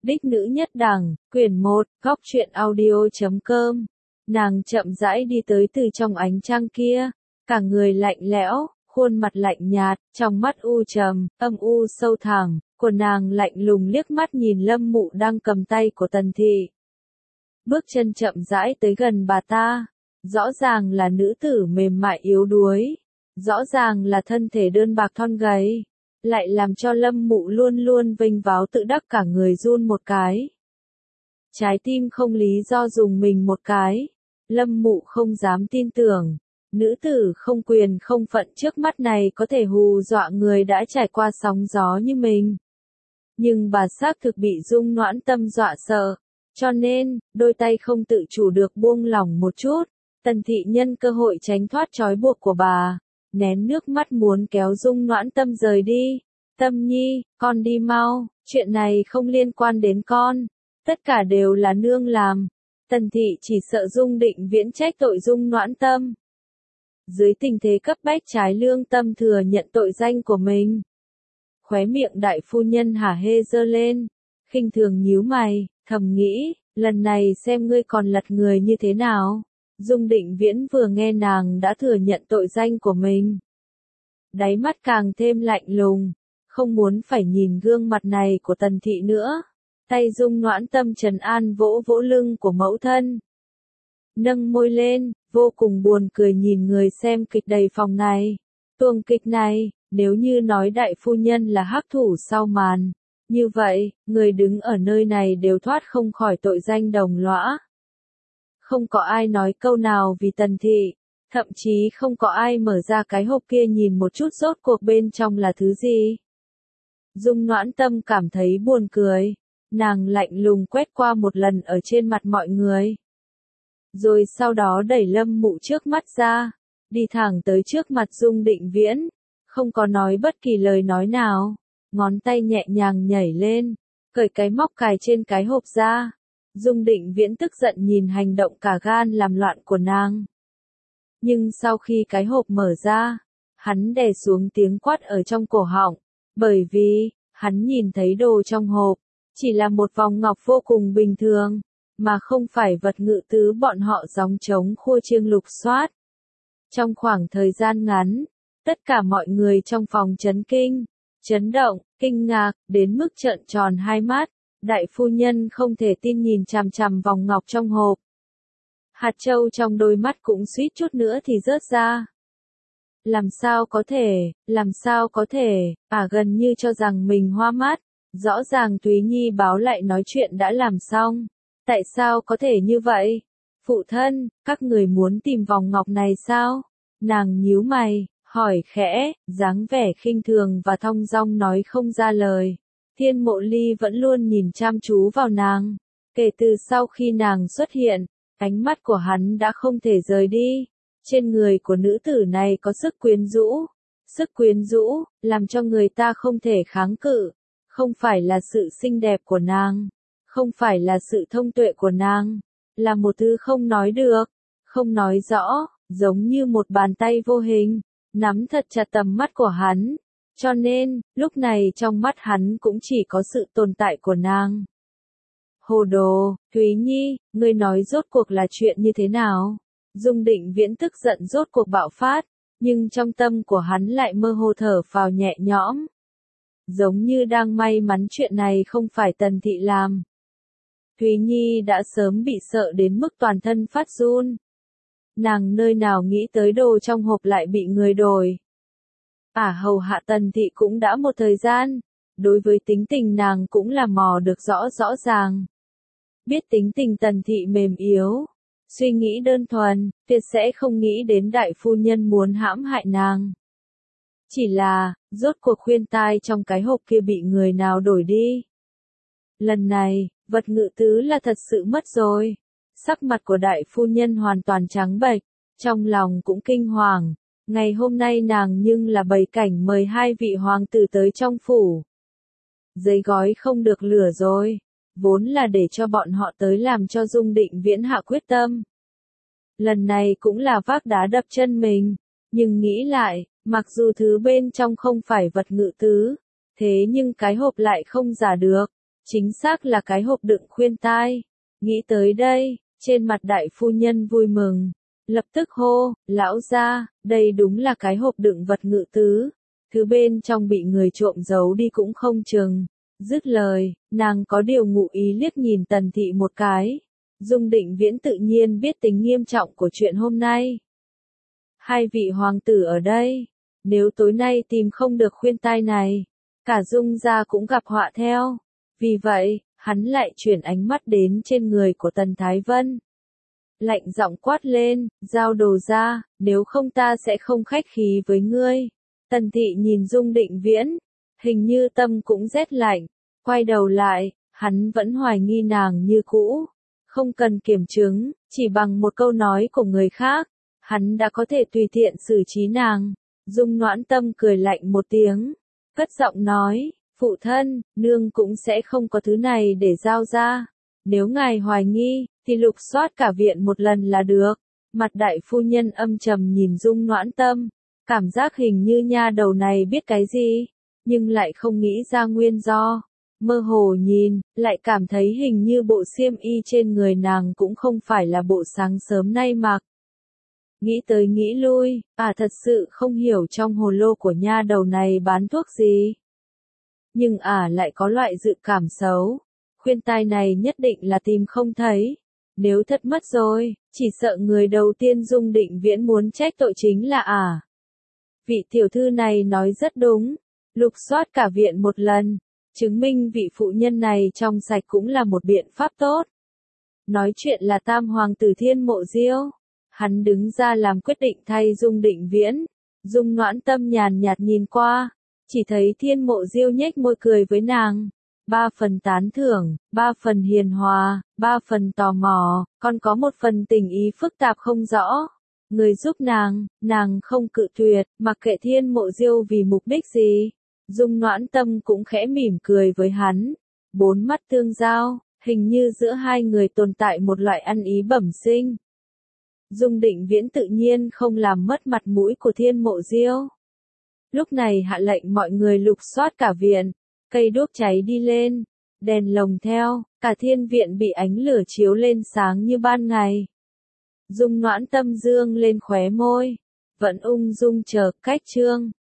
Đích nữ nhất đẳng, quyển 1, góc truyện audio.com. Nàng chậm rãi đi tới từ trong ánh trăng kia, cả người lạnh lẽo, khuôn mặt lạnh nhạt, trong mắt u trầm, âm u sâu thẳm, của nàng lạnh lùng liếc mắt nhìn Lâm Mụ đang cầm tay của Tần Thị. Bước chân chậm rãi tới gần bà ta, rõ ràng là nữ tử mềm mại yếu đuối, rõ ràng là thân thể đơn bạc thon gầy, lại làm cho Lâm Mụ luôn luôn vênh váo tự đắc cả người run một cái. Trái tim không lý do dùng mình một cái, Lâm Mụ không dám tin tưởng, nữ tử không quyền không phận trước mắt này có thể hù dọa người đã trải qua sóng gió như mình. Nhưng bà xác thực bị Dung Noãn Tâm dọa sợ, cho nên, đôi tay không tự chủ được buông lỏng một chút. Tần Thị nhân cơ hội tránh thoát trói buộc của bà, nén nước mắt muốn kéo Dung Noãn Tâm rời đi. Tâm Nhi, con đi mau, chuyện này không liên quan đến con, tất cả đều là nương làm. Tần Thị chỉ sợ Dung Định Viễn trách tội Dung Noãn Tâm. Dưới tình thế cấp bách trái lương tâm thừa nhận tội danh của mình. Khóe miệng đại phu nhân hả hê giơ lên, khinh thường nhíu mày, thầm nghĩ, lần này xem ngươi còn lật người như thế nào. Dung Định Viễn vừa nghe nàng đã thừa nhận tội danh của mình, đáy mắt càng thêm lạnh lùng, không muốn phải nhìn gương mặt này của Tần Thị nữa. Tay Dung Noãn Tâm trấn an vỗ vỗ lưng của mẫu thân, nâng môi lên, vô cùng buồn cười nhìn người xem kịch đầy phòng này. Tuồng kịch này, nếu như nói đại phu nhân là hắc thủ sau màn, như vậy, người đứng ở nơi này đều thoát không khỏi tội danh đồng lõa. Không có ai nói câu nào vì Tần Thị, thậm chí không có ai mở ra cái hộp kia nhìn một chút rốt cuộc bên trong là thứ gì. Dung Noãn Tâm cảm thấy buồn cười, nàng lạnh lùng quét qua một lần ở trên mặt mọi người. Rồi sau đó đẩy Lâm Mụ trước mắt ra, đi thẳng tới trước mặt Dung Định Viễn, không có nói bất kỳ lời nói nào, ngón tay nhẹ nhàng nhảy lên, cởi cái móc cài trên cái hộp ra. Dung Định Viễn tức giận nhìn hành động cả gan làm loạn của nàng. Nhưng sau khi cái hộp mở ra, hắn đè xuống tiếng quát ở trong cổ họng, bởi vì, hắn nhìn thấy đồ trong hộp, chỉ là một vòng ngọc vô cùng bình thường, mà không phải vật ngự tứ bọn họ gióng trống khua chiêng lục soát. Trong khoảng thời gian ngắn, tất cả mọi người trong phòng chấn kinh, chấn động, kinh ngạc, đến mức trợn tròn hai mắt. Đại phu nhân không thể tin nhìn chằm chằm vòng ngọc trong hộp. Hạt châu trong đôi mắt cũng suýt chút nữa thì rớt ra. Làm sao có thể, gần như cho rằng mình hoa mắt. Rõ ràng Thúy Nhi báo lại nói chuyện đã làm xong. Tại sao có thể như vậy? Phụ thân, các người muốn tìm vòng ngọc này sao? Nàng nhíu mày, hỏi khẽ, dáng vẻ khinh thường và thong dong nói không ra lời. Thiên Mộ Ly vẫn luôn nhìn chăm chú vào nàng. Kể từ sau khi nàng xuất hiện, ánh mắt của hắn đã không thể rời đi. Trên người của nữ tử này có sức quyến rũ, làm cho người ta không thể kháng cự. Không phải là sự xinh đẹp của nàng, không phải là sự thông tuệ của nàng, là một thứ không nói được, không nói rõ, giống như một bàn tay vô hình, nắm thật chặt tầm mắt của hắn. Cho nên, lúc này trong mắt hắn cũng chỉ có sự tồn tại của nàng. Hồ đồ, Thúy Nhi, ngươi nói rốt cuộc là chuyện như thế nào? Dung Định Viễn tức giận rốt cuộc bạo phát, nhưng trong tâm của hắn lại mơ hồ thở phào nhẹ nhõm. Giống như đang may mắn chuyện này không phải Tần Thị làm. Thúy Nhi đã sớm bị sợ đến mức toàn thân phát run. Nàng nơi nào nghĩ tới đồ trong hộp lại bị người đổi. Hầu hạ Tần Thị cũng đã một thời gian, đối với tính tình nàng cũng là mò được rõ ràng. Biết tính tình Tần Thị mềm yếu, suy nghĩ đơn thuần, tuyệt sẽ không nghĩ đến đại phu nhân muốn hãm hại nàng. Chỉ là, rốt cuộc khuyên tai trong cái hộp kia bị người nào đổi đi. Lần này, vật ngự tứ là thật sự mất rồi. Sắc mặt của đại phu nhân hoàn toàn trắng bệch, trong lòng cũng kinh hoàng. Ngày hôm nay nàng nhưng là bày cảnh mời hai vị hoàng tử tới trong phủ. Giấy gói không được lửa rồi, vốn là để cho bọn họ tới làm cho Dung Định Viễn hạ quyết tâm. Lần này cũng là vác đá đập chân mình, nhưng nghĩ lại, mặc dù thứ bên trong không phải vật ngự tứ, thế nhưng cái hộp lại không giả được. Chính xác là cái hộp đựng khuyên tai. Nghĩ tới đây, trên mặt đại phu nhân vui mừng. Lập tức hô, lão gia, đây đúng là cái hộp đựng vật ngự tứ. Thứ bên trong bị người trộm giấu đi cũng không chừng. Dứt lời, nàng có điều ngụ ý liếc nhìn Tần Thị một cái. Dung Định Viễn tự nhiên biết tính nghiêm trọng của chuyện hôm nay. Hai vị hoàng tử ở đây, nếu tối nay tìm không được khuyên tai này, cả Dung gia cũng gặp họa theo. Vì vậy, hắn lại chuyển ánh mắt đến trên người của Tần Thái Vân. Lạnh giọng quát lên, giao đồ ra, nếu không ta sẽ không khách khí với ngươi. Tần Thị nhìn Dung Định Viễn, hình như tâm cũng rét lạnh, quay đầu lại, hắn vẫn hoài nghi nàng như cũ. Không cần kiểm chứng, chỉ bằng một câu nói của người khác, hắn đã có thể tùy tiện xử trí nàng. Dung Noãn Tâm cười lạnh một tiếng, cất giọng nói, phụ thân, nương cũng sẽ không có thứ này để giao ra. Nếu ngài hoài nghi, thì lục soát cả viện một lần là được. Mặt đại phu nhân âm trầm nhìn Dung Noãn Tâm, cảm giác hình như nha đầu này biết cái gì, nhưng lại không nghĩ ra nguyên do. Mơ hồ nhìn, lại cảm thấy hình như bộ xiêm y trên người nàng cũng không phải là bộ sáng sớm nay mặc. Nghĩ tới nghĩ lui, thật sự không hiểu trong hồ lô của nha đầu này bán thuốc gì. Nhưng lại có loại dự cảm xấu. Khuyên tai này nhất định là tìm không thấy. Nếu thất mất rồi, chỉ sợ người đầu tiên Dung Định Viễn muốn trách tội chính là vị tiểu thư này nói rất đúng. Lục soát cả viện một lần, chứng minh vị phụ nhân này trong sạch cũng là một biện pháp tốt. Nói chuyện là tam hoàng tử Thiên Mộ Diêu. Hắn đứng ra làm quyết định thay Dung Định Viễn. Dung Noãn Tâm nhàn nhạt nhìn qua, chỉ thấy Thiên Mộ Diêu nhếch môi cười với nàng. 3 phần tán thưởng, 3 phần hiền hòa, 3 phần tò mò, còn có 1 phần tình ý phức tạp không rõ. Người giúp nàng không cự tuyệt, mặc kệ Thiên Mộ Diêu vì mục đích gì. Dung Noãn Tâm cũng khẽ mỉm cười với hắn. 4 mắt tương giao, hình như giữa hai người tồn tại một loại ăn ý bẩm sinh. Dung Định Viễn tự nhiên không làm mất mặt mũi của Thiên Mộ Diêu. Lúc này hạ lệnh mọi người lục soát cả viện, cây đuốc cháy đi lên, đèn lồng theo, cả thiên viện bị ánh lửa chiếu lên sáng như ban ngày. Dung Noãn Tâm dương lên khóe môi, vẫn ung dung chờ cách chương.